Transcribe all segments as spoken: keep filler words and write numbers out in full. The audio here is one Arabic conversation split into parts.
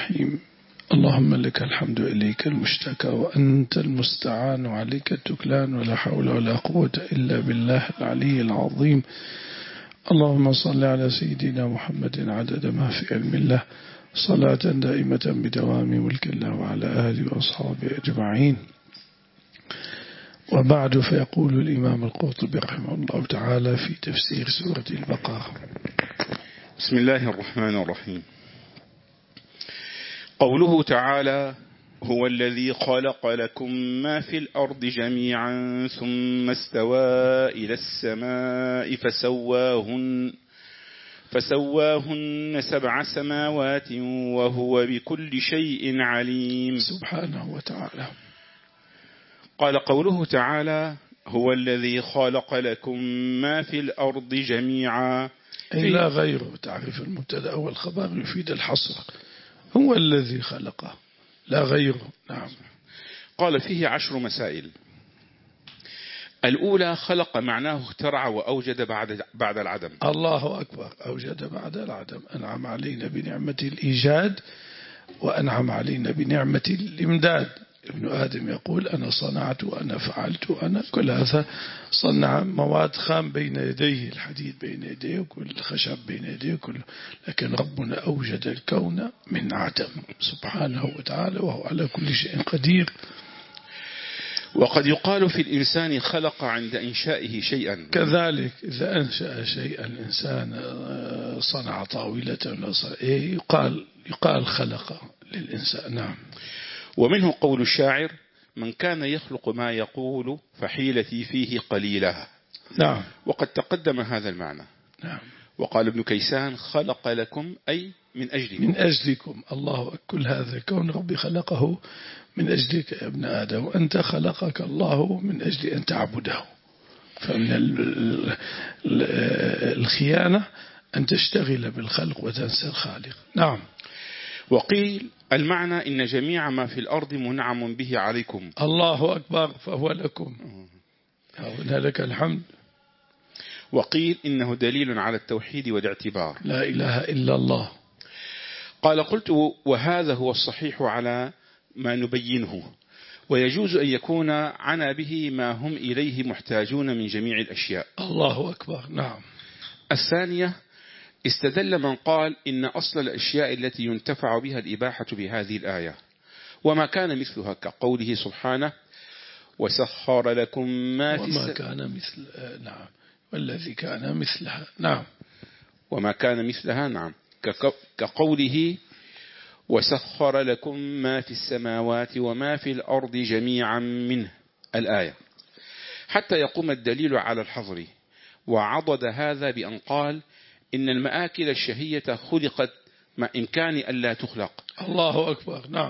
الرحيم. اللهم لك الحمد إليك المشتكى وأنت المستعان وعليك التكلان ولا حول ولا قوة إلا بالله العلي العظيم. اللهم صل على سيدنا محمد عدد ما في علم الله صلاة دائمة بدوام ملك الله وعلى آله وأصحابه أجمعين. وبعد، فيقول الإمام القرطبي رحمه الله تعالى في تفسير سورة البقرة: بسم الله الرحمن الرحيم. قوله تعالى: هو الذي خلق لكم ما في الأرض جميعا ثم استوى إلى السماء فسواهن فسواهن سبع سماوات وهو بكل شيء عليم سبحانه وتعالى. قال قوله تعالى: هو الذي خلق لكم ما في الأرض جميعا، أي لا غيره. تعريف المبتدأ والخبر يفيد الحصر. هو الذي خلقه لا غيره. نعم. قال فيه عشر مسائل. الأولى: خلق معناه اخترع وأوجد بعد بعد العدم. الله أكبر. أوجد بعد العدم. أنعم علينا بنعمة الإيجاد وأنعم علينا بنعمة الإمداد. ابن آدم يقول: أنا صنعت وأنا فعلت وأنا كل هذا. صنع مواد خام بين يديه، الحديد بين يديه وكل الخشب بين يديه كله، لكن ربنا أوجد الكون من عدم سبحانه وتعالى وهو على كل شيء قدير. وقد يقال في الإنسان خلق عند إنشائه شيئا، كذلك إذا أنشأ شيئا الإنسان صنع طاولة يقال يقال خلق للإنسان. نعم. ومنه قول الشاعر: من كان يخلق ما يقول فحيلتي فيه قليلة. نعم. وقد تقدم هذا المعنى. نعم. وقال ابن كيسان: خلق لكم أي من أجلكم. من أجلكم. الله، كل هذا الكون ربي خلقه من أجلك يا ابن آدم، وأنت خلقك الله من أجل أن تعبده. فمن الخيانة أن تشتغل بالخلق وتنسى الخالق. نعم. وقيل المعنى: إن جميع ما في الأرض منعم به عليكم. الله أكبر. فهو لكم. هنا لك الحمد. وقيل إنه دليل على التوحيد والاعتبار. لا إله إلا الله. قال: قلت: وهذا هو الصحيح على ما نبينه، ويجوز أن يكون عنا به ما هم إليه محتاجون من جميع الأشياء. الله أكبر. نعم. الثانية: استدل من قال إن أصل الأشياء التي ينتفع بها الإباحة بهذه الآية، وما كان مثلها، كقوله سبحانه: وسخر لكم ما في وما كان مثل. نعم. والذي كان مثلها. نعم. وما كان مثلها. نعم. كقوله: وسخر لكم ما في السماوات وما في الأرض جميعا منه، الآية، حتى يقوم الدليل على الحظر. وعضد هذا بأن قال: إن المآكل الشهية خلقت مع إمكان ألا تخلق. الله أكبر. نعم.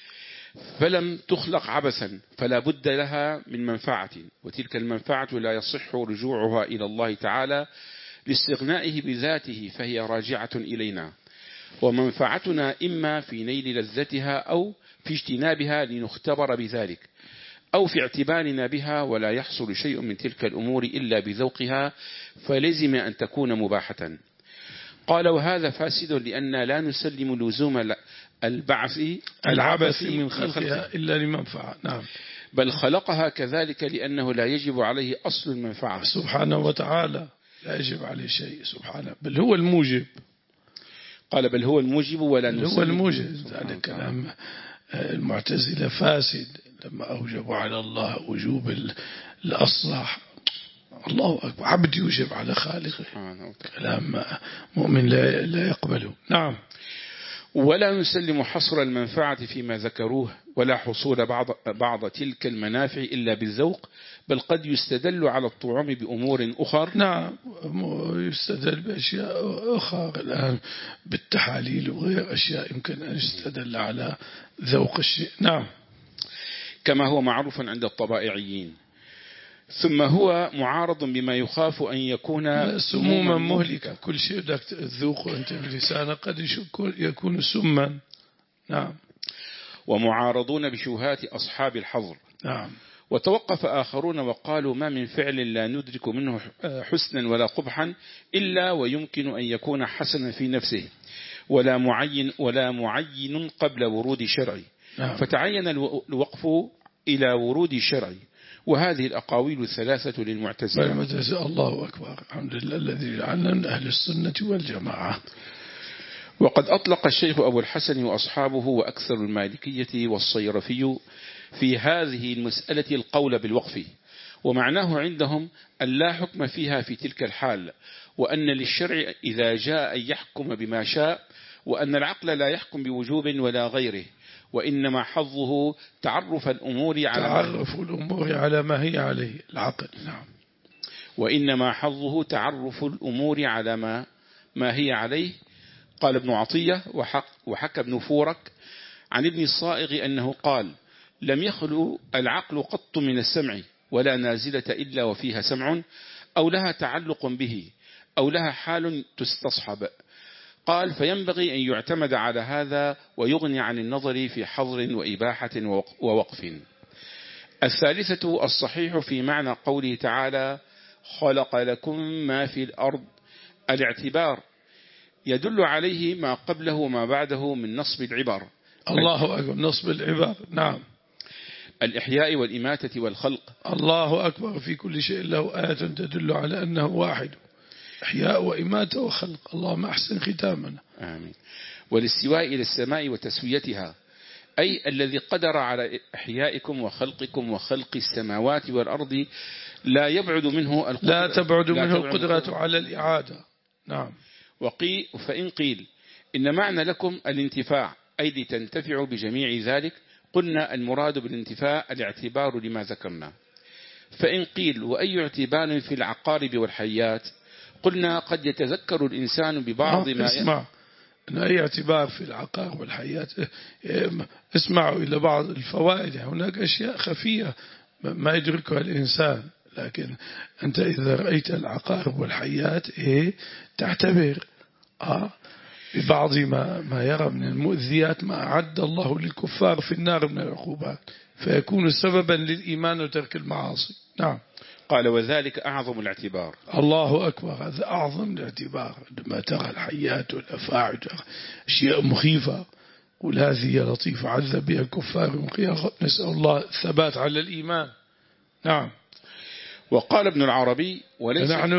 فلم تخلق عبثا، فلا بد لها من منفعة، وتلك المنفعة لا يصح رجوعها إلى الله تعالى لاستغنائه بذاته، فهي راجعة إلينا. ومنفعتنا إما في نيل لذتها أو في اجتنابها لنختبر بذلك، أو في اعتبارنا بها، ولا يحصل شيء من تلك الأمور إلا بذوقها، فلزم أن تكون مباحة. قال: وهذا فاسد، لأن لا نسلم لزوم البعث العبث من خلقها إلا لمنفعة. نعم. بل خلقها كذلك لأنه لا يجب عليه أصل المنفعة سبحانه وتعالى. لا يجب عليه شيء سبحانه، بل هو الموجب. قال: بل هو الموجب ولا نسلم. هو الموجب. هذا كلام المعتزلة فاسد لما أوجبوا على الله وجوب الأصلح. الله أكبر. عبد يوجب على خالقه، كلام مؤمن لا, لا يقبله. نعم. ولا نسلم حصر المنفعة فيما ذكروه، ولا حصول بعض, بعض تلك المنافع إلا بالذوق، بل قد يستدل على الطعوم بأمور أخر. نعم. يستدل بأشياء أخرى الآن بالتحاليل وغير أشياء يمكن أن يستدل على ذوق الشيء. نعم. كما هو معروف عند الطبائعيين. ثم هو معارض بما يخاف أن يكون سموما مهلكة. كل شيء بدك تذوقه أنت بلسانك قد يكون سما. نعم. ومعارضون بشبهات أصحاب الحظر. نعم. وتوقف آخرون وقالوا: ما من فعل لا ندرك منه حسنا ولا قبحا إلا ويمكن أن يكون حسنا في نفسه، ولا معين ولا معين قبل ورود شرعي. نعم. فتعين الوقف إلى ورود شرعي. وهذه الأقاويل الثلاثة للمعتزلة. الله أكبر، الحمد لله الذي جعلنا من أهل السنة والجماعة. وقد أطلق الشيخ أبو الحسن وأصحابه وأكثر المالكية والصيرفي في هذه المسألة القول بالوقف، ومعناه عندهم أن لا حكم فيها في تلك الحال، وأن للشرع إذا جاء أن يحكم بما شاء، وأن العقل لا يحكم بوجوب ولا غيره، وإنما حظه تعرف الأمور على تعرف الأمور على ما هي عليه العقل. نعم. وإنما حظه تعرف الأمور على ما ما هي عليه. قال ابن عطية وحق وحكى ابن فورك عن ابن الصائغ أنه قال: لم يخلو العقل قط من السمع، ولا نازلة إلا وفيها سمع، أو لها تعلق به، أو لها حال تستصحب. قال: فينبغي أن يعتمد على هذا ويغني عن النظر في حظر وإباحة ووقف. الثالثة الصحيح في معنى قوله تعالى: خلق لكم ما في الأرض، الاعتبار يدل عليه ما قبله وما بعده من نصب العبر. الله أكبر، نصب العبر. نعم. الإحياء والإماتة والخلق. الله أكبر، في كل شيء له آية تدل على أنه واحد، إحياء وإماتة وخلق. اللهم أحسن ختامنا. آمين. والاستواء إلى السماء وتسويتها، أي الذي قدر على إحيائكم وخلقكم وخلق السماوات والأرض، لا يبعد منه القدرة، لا تبعد لا منه القدرة على الإعادة. نعم. وقي فإن قيل إن معنى لكم الانتفاع، أي لتنتفعوا بجميع ذلك، قلنا المراد بالانتفاع الاعتبار لما ذكرنا. فإن قيل وأي اعتبار في العقارب والحيات، قلنا قد يتذكر الإنسان ببعض ما اسمع أن أي اعتبار في العقار والحيات، اسمعوا إلى بعض الفوائد. هناك أشياء خفية ما يدركها الإنسان، لكن أنت إذا رأيت العقارب والحيات إيه تعتبر آه ببعض ما, ما يرى من المؤذيات ما أعد الله للكفار في النار من العقوبات، فيكون سببا للإيمان وترك المعاصي. نعم. قال: وذلك أعظم الاعتبار. الله أكبر، هذا أعظم الاعتبار. لما ترى الحيات والأفاعي أشياء مخيفة، قل هذه يا لطيف عذب بها الكفار، نسأل الله الثبات على الإيمان. نعم. وقال ابن العربي: وليس نحن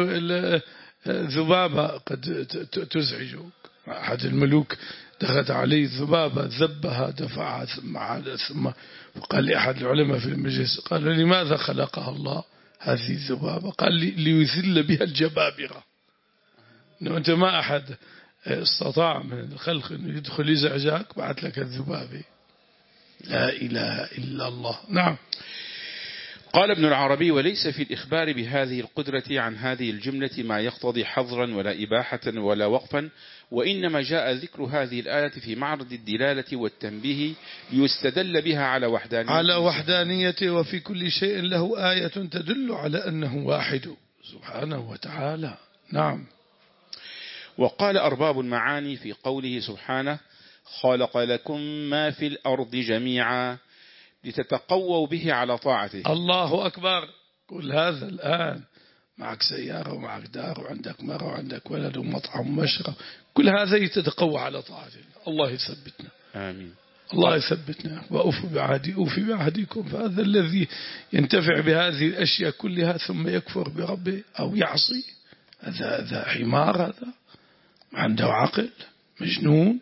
الذبابة قد تزعج. أحد الملوك دخلت عليه الذبابة، ذبها دفعها ثم عاد، ثم فقال لأحد العلماء في المجلس، قال: لماذا خلقها الله هذه الذبابة؟ قال: ليذل بها الجبابرة. إنه أنت ما أحد استطاع من الخلق أنه يدخل يزعجك، بعث لك الذبابة. لا إله إلا الله. نعم. قال ابن العربي: وليس في الإخبار بهذه القدرة عن هذه الجملة ما يقتضي حظرا ولا إباحة ولا وقفا، وإنما جاء ذكر هذه الآية في معرض الدلالة والتنبيه ليستدل بها على وحدانيته على وحدانيته وفي كل شيء له آية تدل على أنه واحد سبحانه وتعالى. نعم. وقال أرباب المعاني في قوله سبحانه: خلق لكم ما في الأرض جميعا لتتقووا به على طاعته. الله أكبر. قل هذا الآن معك سيارة ومعك دار وعندك مرة وعندك ولد ومطعم ومشرب، كل هذا يتتقوى على طاعته. الله يثبتنا. آمين. الله يثبتنا. وأوفوا بعهدي أوفي بعهدكم. فهذا الذي ينتفع بهذه الأشياء كلها ثم يكفر بربه أو يعصي، هذا هذا حمار، هذا ما عنده عقل، مجنون.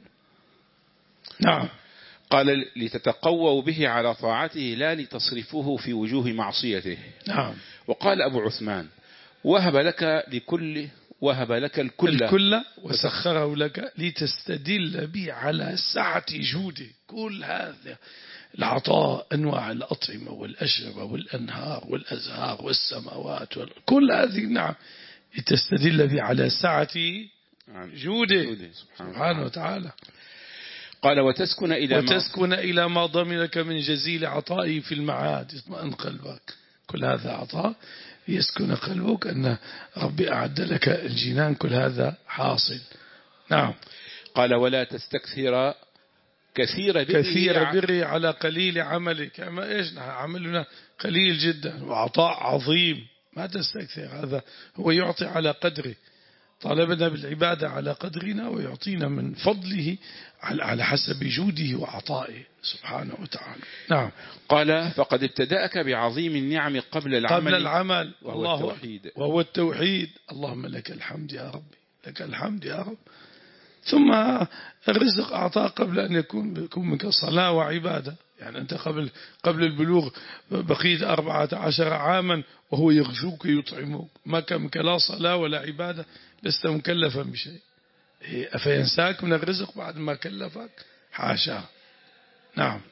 نعم. قال: لتتقووا به على طاعته لا لتصرفوه في وجوه معصيته. نعم. وقال أبو عثمان: وهب لك لكل وهب لك الكل, الكل وسخره لك لتستدل به على سعة جوده. كل هذا العطاء، أنواع الأطعمة والأشربة والأنهار والأزهار والسماوات، كل هذه نعم لتستدل به على سعة جوده سبحانه وتعالى. قال: وتسكن إلى وتسكن ما إلى ما ضمنك من جزيل عطائه في المعاد، يطمئن قلبك. كل هذا عطاء يسكن قلبك أن ربي أعد لك الجنان، كل هذا حاصل. نعم. قال: ولا تستكثر كثير بري, كثير بري على قليل عملك. أما إيش عملنا قليل جدا وعطاء عظيم، ما تستكثر. هذا هو يعطي على قدره. طالبنا بالعبادة على قدرنا ويعطينا من فضله على حسب جوده وعطائه سبحانه وتعالى. نعم. قال فقد ابتدأك بعظيم النعم قبل العمل قبل العمل وهو التوحيد وهو التوحيد. اللهم لك الحمد يا ربي، لك الحمد يا رب. ثم الرزق أعطاه قبل أن يكون يكون منك صلاة وعبادة. يعني أنت قبل قبل البلوغ بقيت أربعة عشر عاما وهو يغشوك يطعمك، ما كان منك لا صلاة ولا عبادة، لست مكلفا بشيء. أفينساك من الرزق بعد ما كلفك؟ حاشا. نعم.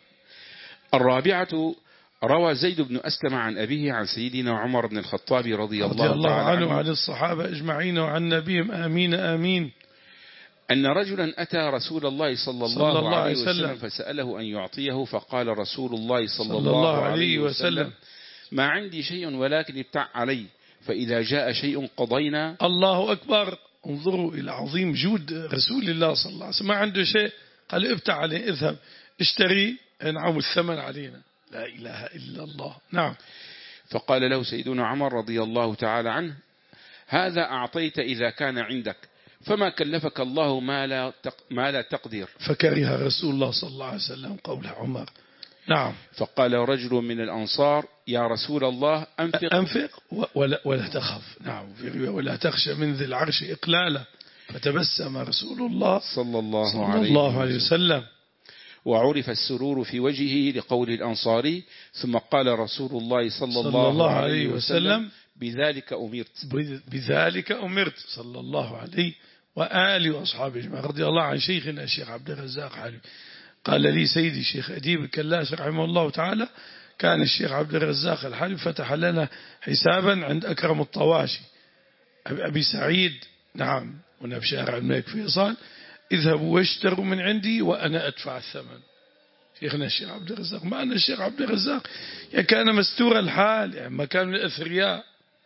الرابعة روى زيد بن أسلم عن أبيه عن سيدنا عمر بن الخطاب رضي, رضي الله, الله تعالى عنه عنه وعن الصحابة أجمعين وعن نبيهم آمين آمين أن رجلا أتى رسول الله صلى الله, صلى الله عليه عليه وسلم, وسلم فسأله أن يعطيه، فقال رسول الله صلى, صلى الله, الله عليه عليه وسلم, وسلم ما عندي شيء ولكن ابتع علي، فإذا جاء شيء قضينا. الله أكبر. انظروا إلى عظيم جود رسول الله صلى الله عليه وسلم. ما عنده شيء قال ابتع عليه، اذهب اشتري انعم الثمن علينا. لا إله إلا الله. نعم. فقال له سيدنا عمر رضي الله تعالى عنه هذا أعطيت إذا كان عندك، فما كلفك الله ما لا ما لا تقدر. فكره رسول الله صلى الله عليه وسلم قول عمر. نعم. فقال رجل من الأنصار يا رسول الله أنفق أنفق ولا, ولا تخف. نعم. ولا تخشى من ذي العرش إقلالا. فتبسم رسول الله صلى الله, صلى عليه, الله عليه وسلم. وعرف السرور في وجهه لقول الأنصاري. ثم قال رسول الله صلى, صلى الله, الله عليه عليه وسلم, وسلم بذلك أمرت بذلك أمرت صلى الله عليه وآله وأصحابه رضي الله عن شيخنا الشيخ عبد الرزاق حلبي. قال لي سيدي الشيخ أديب الكلاش رحمه الله تعالى كان الشيخ عبد الرزاق الحلبي فتح لنا حسابا عند أكرم الطواشي أبي سعيد. نعم. هنا في شارع الملك فيصل. اذهبوا واشتروا من عندي وأنا أدفع الثمن. شيخنا الشيخ عبد الرزاق ما أن الشيخ عبد الرزاق يعني كان مستور الحال، يعني ما كان من الأثرياء،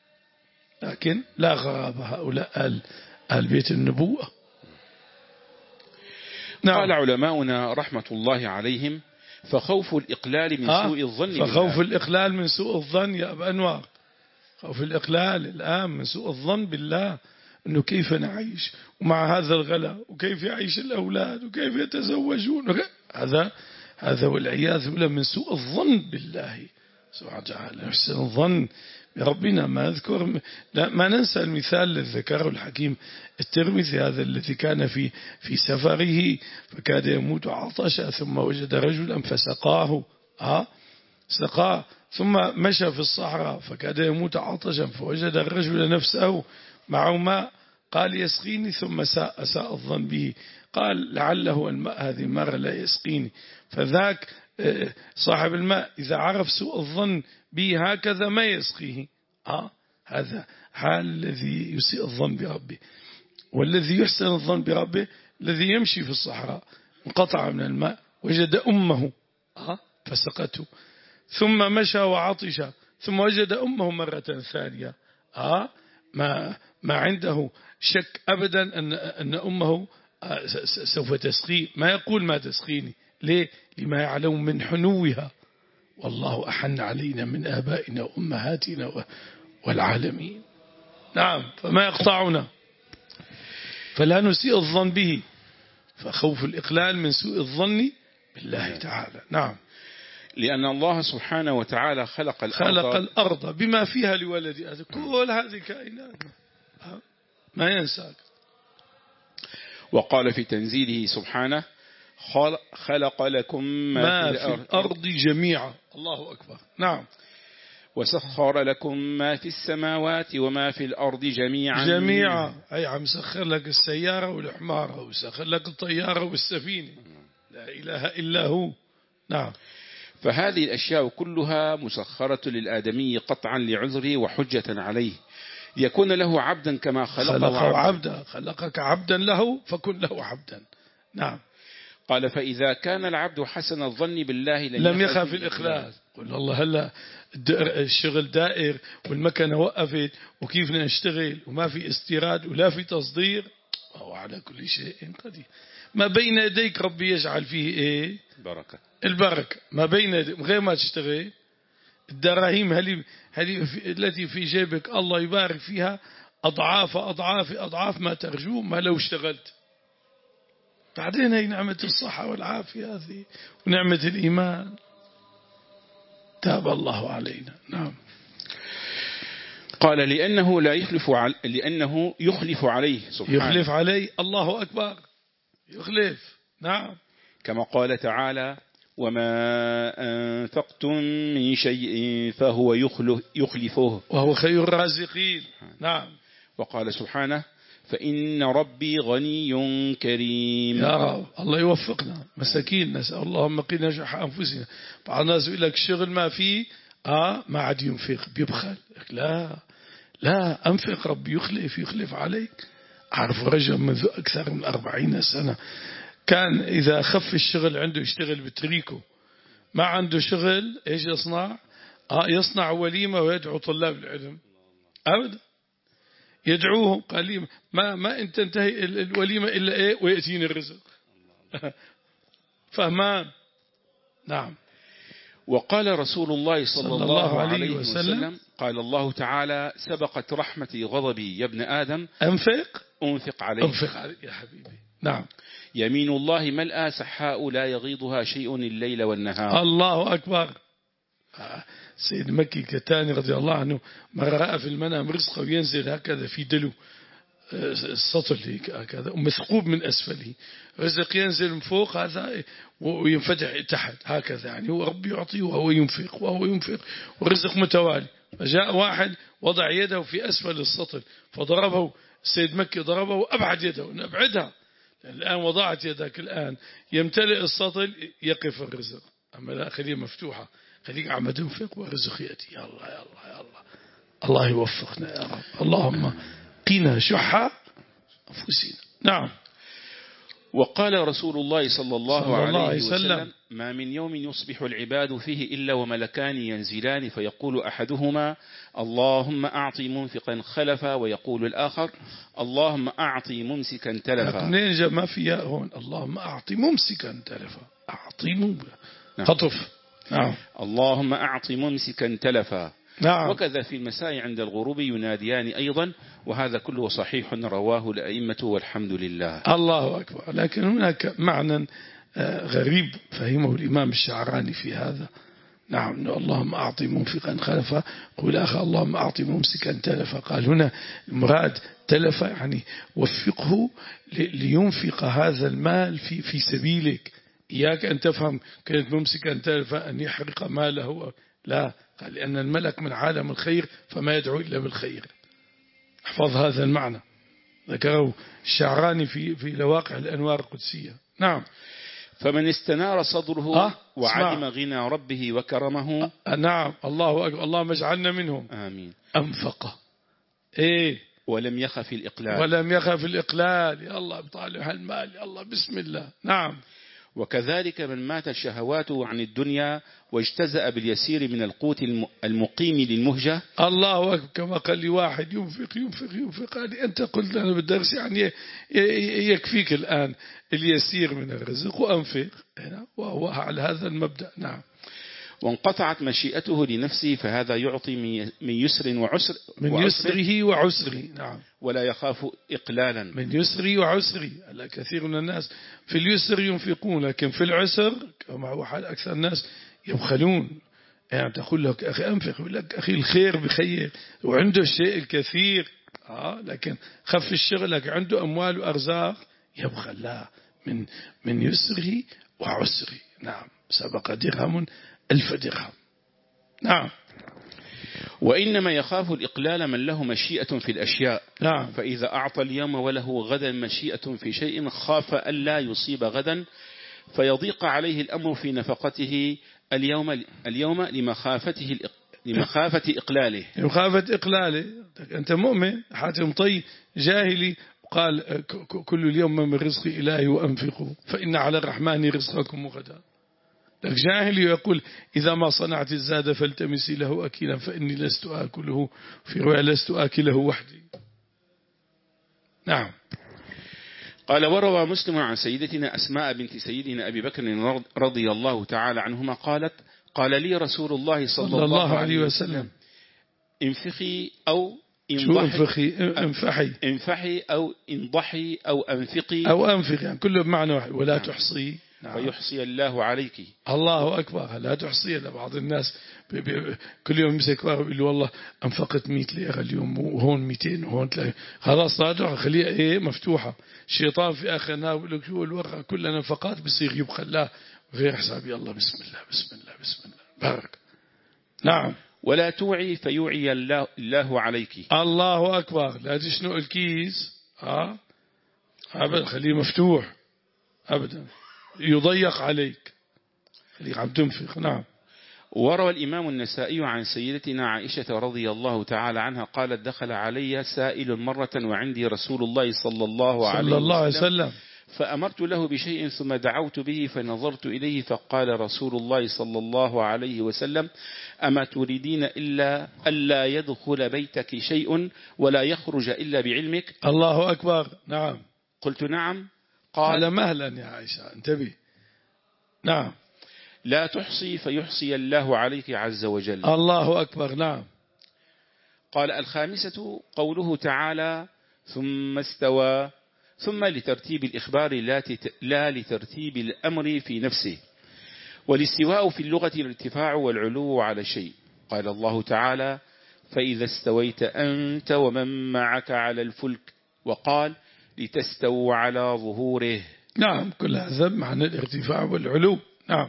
لكن لا غرابة هؤلاء آل, آل بيت النبوة. نعم. قال علماؤنا رحمة الله عليهم فخوف الإقلال من آه سوء الظن فخوف الإقلال من سوء الظن يا أبا أنوار. خوف الإقلال الآن من سوء الظن بالله، أنه كيف نعيش ومع هذا الغلاء، وكيف يعيش الأولاد، وكيف يتزوجون. هذا هذا والعياذ بالله من سوء الظن بالله سبحانه وتعالى. نحسن الظن بربنا. ما أذكر لا ما ننسى المثال الذي ذكره الحكيم الترمذي هذا الذي كان في في سفره فكاد يموت عطشا ثم وجد رجلا فسقاه ها سقاه، ثم مشى في الصحراء فكاد يموت عطشا فوجد الرجل نفسه معه ماء قال يسقيني، ثم ساء ساء الظن به قال لعله الماء هذه المرة لا يسقيني. فذاك صاحب الماء إذا عرف سوء الظن به هكذا ما يسقيه. آه هذا حال الذي يسيء الظن بربه. والذي يحسن الظن بربه الذي يمشي في الصحراء انقطع من الماء وجد أمه آه فسقته، ثم مشى وعطش ثم وجد أمه مرة ثانية آه ما ما عنده شك أبدا أن أن أمه سوف تسقي، ما يقول ما تسقيني. ليه؟ لما يعلم من حنوها، والله أحن علينا من آبائنا وأمهاتنا والعالمين. نعم. فما يقطعنا، فلا نسيء الظن به. فخوف الإقلال من سوء الظن بالله تعالى. نعم. لأن الله سبحانه وتعالى خلق الأرض, خلق الأرض بما فيها لولد آدم. كل هذه الكائنات ما ينساك. وقال في تنزيله سبحانه خلق لكم ما, ما في, في الأرض جميعا. الله أكبر. نعم. وسخر لكم ما في السماوات وما في الأرض جميعا جميعا أي عم سخر لك السيارة والحمارة وسخر لك الطيارة والسفينة. لا إله إلا هو. نعم. فهذه الأشياء كلها مسخرة للآدمي قطعا لعذره وحجة عليه ليكون له عبدا كما خلقه, خلقه عبدا. خلقك عبدا له فكن له عبدا. نعم. قال فإذا كان العبد حسن الظن بالله لم يخاف الإخلاص. قل الله هلا الشغل دائر والمكنة وقفت وكيف نشتغل وما في استيراد ولا في تصدير، وهو على كل شيء قدير. ما بين يديك ربي يجعل فيه ايه؟ بركة. البركة ما بين يديك غير ما تشتغل. الدراهم هل هل التي في جيبك الله يبارك فيها، أضعاف أضعاف أضعاف ما ترجوه ما لو اشتغلت. بعدين هي نعمة الصحة والعافية هذه ونعمة الإيمان. تاب الله علينا. نعم. قال لأنه لا يخلف عل... لأنه يخلف عليه سبحانه. يخلف عليه. الله أكبر. يخلف. نعم. كما قال تعالى وما أنفقتم من شيء فهو يخلف يخلفه وهو خير الرازقين. نعم. وقال سبحانه فإن ربي غني كريم. يا رب الله يوفقنا مساكين نسأل اللهم قنا شح أنفسنا. بعض الناس يقول لك الشغل ما فيه آه ما عاد ينفق بيبخل. لا لا أنفق ربي يخلف يخلف عليك. أعرف رجل منذ أكثر من أربعين سنة كان إذا خف الشغل عنده يشتغل بتريكو ما عنده شغل إيش يصنع آه يصنع وليمة ويدعو طلاب العلم أبدا يدعوهم قال ما ما أنت تنتهي الوليمة إلا إيه ويأتيني الرزق. فهمان. نعم. وقال رسول الله صلى, صلى الله عليه وسلم, وسلم قال الله تعالى سبقت رحمتي غضبي يا ابن آدم أنفق أنفق عليه أنفق عليه يا حبيبي. نعم. يمين الله ملأى سحاء لا يغيضها شيء الليل والنهار. الله أكبر. سيد مكي كتاني رضي الله عنه مرة رأى في المنام رزقه وينزل هكذا في دلو السطل هيك هكذا ومثقوب من أسفله رزق ينزل من فوق هذا وينفتح تحت هكذا يعني هو ربي يعطيه وهو ينفق وهو ينفق ورزق متوالي. فجاء واحد وضع يده في أسفل السطل فضربه السيد مكي ضربه وأبعد يده ونبعدها الآن وضعت يدك الآن يمتلئ السطل يقف الرزق. أما لا خليه مفتوحة خليك عم تنفق ورزق يأتي. يا الله يا الله يا الله الله يوفقنا يا رب. اللهم قنا شح أنفسنا. نعم. وقال رسول الله صلى الله, صلى الله عليه وسلم, وسلم ما من يوم يصبح العباد فيه إلا وملكان ينزلان فيقول أحدهما اللهم أعطي منفقا خلفا ويقول الآخر اللهم أعطي ممسكا تلفا. ما في هون اللهم أعطي ممسكا تلفا أعطي ممسكا خطف. نعم. اللهم أعطي ممسكا تلفا. نعم. وكذا في المساء عند الغروب يناديان أيضا وهذا كله صحيح رواه الأئمة والحمد لله. الله أكبر. لكن هناك معنى غريب فهمه الإمام الشعراني في هذا. نعم. اللهم أعطي منفقا خلفا قل أخي اللهم أعطي ممسكا تلفا. قال هنا المراد تلفا يعني وفقه لينفق هذا المال في في سبيلك. إياك أن تفهم كانت ممسكا تلفا أن يحرق ماله. لا قال لأن الملك من عالم الخير فما يدعو إلا بالخير. احفظ هذا المعنى ذكره الشعراني في في لواقع الأنوار القدسية. نعم. فمن استنار صدره أه؟ وعلم غنى ربه وكرمه. أه نعم. الله أكبر. اللهم اجعلنا منهم. آمين. أنفق إيه ولم يخف الإقلال. ولم يخف الإقلال. يا الله بطالع المال يا الله بسم الله. نعم. وكذلك من مات شهواته عن الدنيا واجتزأ باليسير من القوت المقيم للمهجة. الله أكبر. كما قال لي واحد ينفق ينفق ينفق قال أنت قلت لنا بالدرس يعني يكفيك الآن اليسير من الرزق وأنفق وهو على هذا المبدأ. نعم. وانقطعت مشيئته لنفسه فهذا يعطي من يسر وعسر من يسره وعسره. نعم. ولا يخاف إقلالا. من يسري وعسري. كثير من الناس في اليسر ينفقون لكن في العسر كما هو حال أكثر الناس يبخلون. يعني تقول لك أخي أنفق يقول لك أخي الخير بخير وعنده الشيء الكثير آه لكن خف الشغل لك عنده أموال وأرزاق يبخل. لا من من يسره وعسره. نعم. سبق درهم ألف درهم. نعم. وإنما يخاف الإقلال من له مشيئة في الأشياء. نعم. فإذا أعطى اليوم وله غدا مشيئة في شيء خاف ألا يصيب غدا فيضيق عليه الأمر في نفقته اليوم اليوم لمخافته لمخافة إقلاله. لمخافة إقلاله. أنت مؤمن حاتم طي جاهلي قال كل اليوم من رزق إلهي وأنفقوا فإن على الرحمن رزقكم غدا. لك جاهل يقول إذا ما صنعت الزاد فالتمسي له أكيلا فإني لست آكله في رواية لست آكله وحدي. نعم. قال وروى مسلم عن سيدتنا أسماء بنت سيدنا أبي بكر رضي الله تعالى عنهما قالت قال لي رسول الله صلى, صلى الله عليه وسلم انفقي أو شو انفخي انفحي انفحي أو انضحي أو أنفقي أو أنفقي يعني كله بمعنى واحد. ولا نعم. تحصي نعم. فيحصي الله عليك. الله أكبر. لا تحصي. بعض الناس بي بي كل يوم يمسك يقول والله أنفقت مئة ليرة اليوم وهون مئتين وهون ثلاثين. خلاص راجع خليها إيه مفتوحة. الشيطان في آخر النهار بيقول لك شو الورقة كلها نفقات بصير يبخل لا غير حساب. يلا بسم الله بسم الله بسم الله بارك. نعم. ولا توعي فيوعي الله, الله عليك. الله أكبر. لا تشنق الكيس ها أبدا خليه مفتوح أبدا يضيق عليك خليك عم تنفق. نعم. وروى الإمام النسائي عن سيدتنا عائشة رضي الله تعالى عنها قالت دخل علي سائل مرة وعندي رسول الله صلى الله عليه صلى الله عليه وسلم فأمرت له بشيء ثم دعوت به فنظرت إليه فقال رسول الله صلى الله عليه وسلم أما تريدين إلا ألا يدخل بيتك شيء ولا يخرج إلا بعلمك. الله أكبر. نعم. قلت نعم. قال مهلا يا عائشة انتبه. نعم. لا تحصي فيحصي الله عليك عز وجل. الله أكبر. نعم. قال الخامسة قوله تعالى ثم استوى ثم لترتيب الإخبار لا لترتيب الأمر في نفسه. والاستواء في اللغة الارتفاع والعلو على شيء. قال الله تعالى فإذا استويت أنت ومن معك على الفلك وقال لتستووا على ظهوره. نعم. كل هذا معنى الارتفاع والعلو. نعم.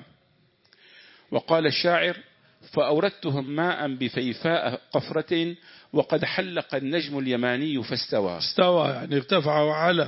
وقال الشاعر فأوردتهم ماء بفيفاء قفرة وقد حلق النجم اليماني فاستوى. استوى يعني ارتفع وعلى.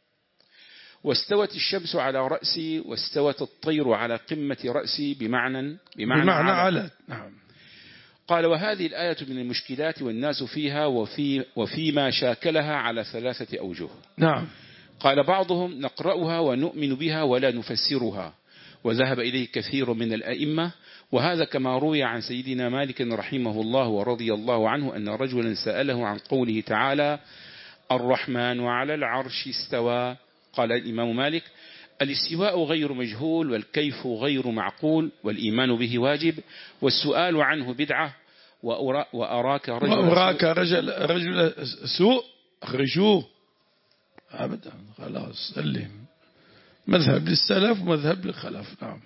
واستوت الشمس على رأسي واستوت الطير على قمة رأسي بمعنى بمعنى, بمعنى على. على. نعم. قال وهذه الآية من المشكلات والناس فيها وفي وفيما شاكلها على ثلاثة أوجه. نعم. قال بعضهم نقرأها ونؤمن بها ولا نفسرها وذهب إليه كثير من الأئمة وهذا كما روي عن سيدنا مالك رحمه الله ورضي الله عنه أن رجلا سأله عن قوله تعالى الرحمن على العرش استوى. قال الإمام مالك الاستواء غير مجهول والكيف غير معقول والإيمان به واجب والسؤال عنه بدعة وأراك رجل, وأراك رجل, رجل سوء أخرجوه أبدا خلاص سلم. مذهب للسلف ومذهب للخلف. نعم.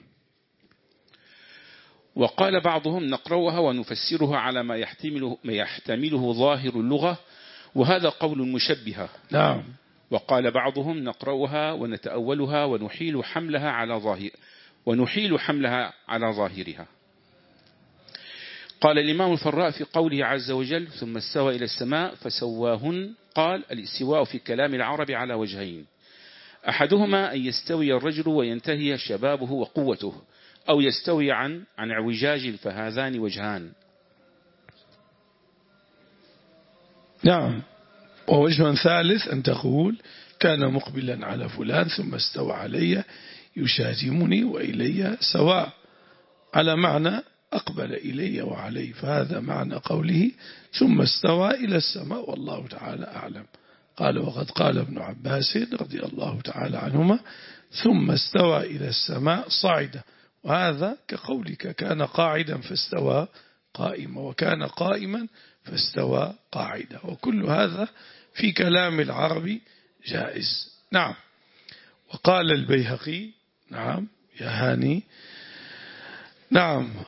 وقال بعضهم نقرأها ونفسرها على ما يحتمله, ما يحتمله ظاهر اللغة وهذا قول مشبهة. نعم. وقال بعضهم نقرأها ونتأولها ونحيل حملها على ظاهر ونحيل حملها على ظاهرها. قال الإمام الفراء في قوله عز وجل ثم استوى إلى السماء فسواهن. قال الاستواء في كلام العرب على وجهين أحدهما أن يستوي الرجل وينتهي شبابه وقوته أو يستوي عن عن اعوجاج فهذان وجهان. نعم. ووجه ثالث أن تقول كان مقبلا على فلان ثم استوى علي يشاتمني وإلي سواء على معنى أقبل إلي وعلي فهذا معنى قوله ثم استوى إلى السماء والله تعالى أعلم. قال وقد قال ابن عباس رضي الله تعالى عنهما ثم استوى إلى السماء صعدا وهذا كقولك كان قاعدا فاستوى قائما وكان قائما فاستوى قاعدا وكل هذا في كلام العرب جائز. نعم. وقال البيهقي نعم يا هاني نعم